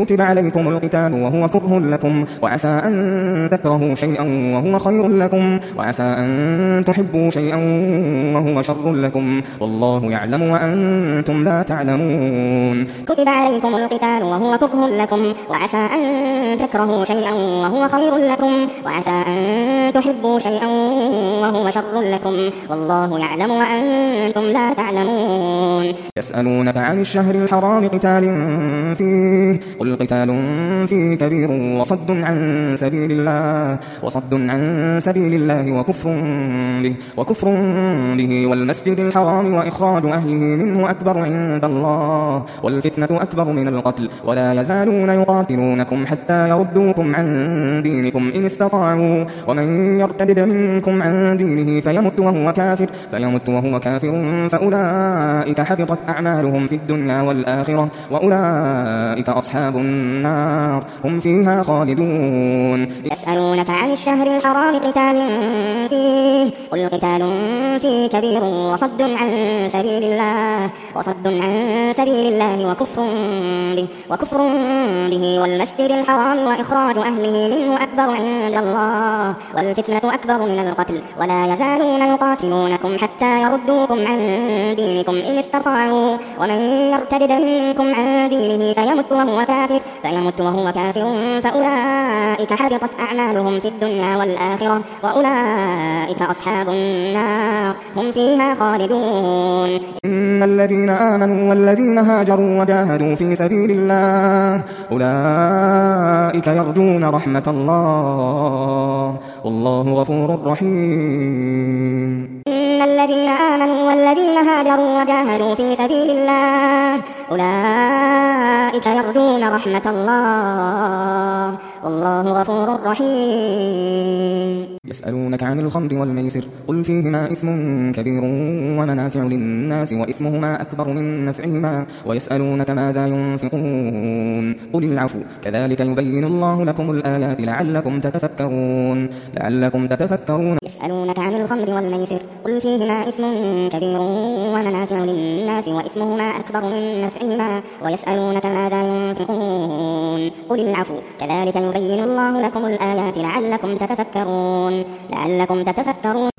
كتب عليكم القتال وهو كره لكم وعسى أن تكرهوا شيئا وهو خير لكم وعسى أن تحبوا شيئا وهو شر لكم والله يعلم وأنتم لا تعلمون. كتب عليكم القتال وهو كره لكم وعسى أن تكرهوا شيئا وهو خير لكم وعسى أن تحبوا شيئا وهو شر لكم والله يعلم وأنتم لا تعلمون. يسألونك عن الشهر الحرام قتال فيه قل قتال فيه كبير وصد عن سبيل الله وكفر به والمسجد الحرام وإخراج أهله منه أكبر عند الله والفتنة أكبر من القتل ولا يزالون يقاتلونكم حتى يردوكم عن دينكم إن استطاعوا ومن يرتد منكم عن دينه فيمت وهو كافر فأولئك حبطت أعمالهم في الدنيا والآخرة وأولئك أصحاب النار هم فيها خالدون. يسألونك عن الشهر الحرام قتال فيه قل قتال فيه كبير وصد عن سبيل الله وكفر به والمسجد الحرام وإخراج أهله منه أكبر عند الله والفتنة أكبر من القتل ولا يزالون يقاتلونكم حتى يردوكم عن دينكم إن استطاعوا ومن يرتد منكم عن دينه فيمت وهو كافر فأولئك حبطت أعمالهم في الدنيا والآخرة وأولئك أصحاب النار هم فيها خالدون. إن الذين آمنوا والذين هاجروا وجاهدوا في سبيل الله أولئك يرجون رحمة الله والله غفور رحيم. إن الذين آمنوا والذين هاجروا وجاهدوا في سبيل الله أولئك يرجون رحمة الله والله غفور رحيم. يسألونك عن الخمر والميسر قل فيهما إثم كبير ومنافع للناس وإثمهما أكبر من نفعهما ويسألونك ماذا ينفقون قل العفو كذلك يبين الله لكم الآيات لعلكم تتفكرون. يسألونك عن الخمر والميسر قل فيهما إثم كبير ومنافع للناس وإثمهما أكبر من نفعهما ويسألونك ماذا ينفقون قل العفو كذلك يبين الله لكم الآيات لعلكم تتفكرون.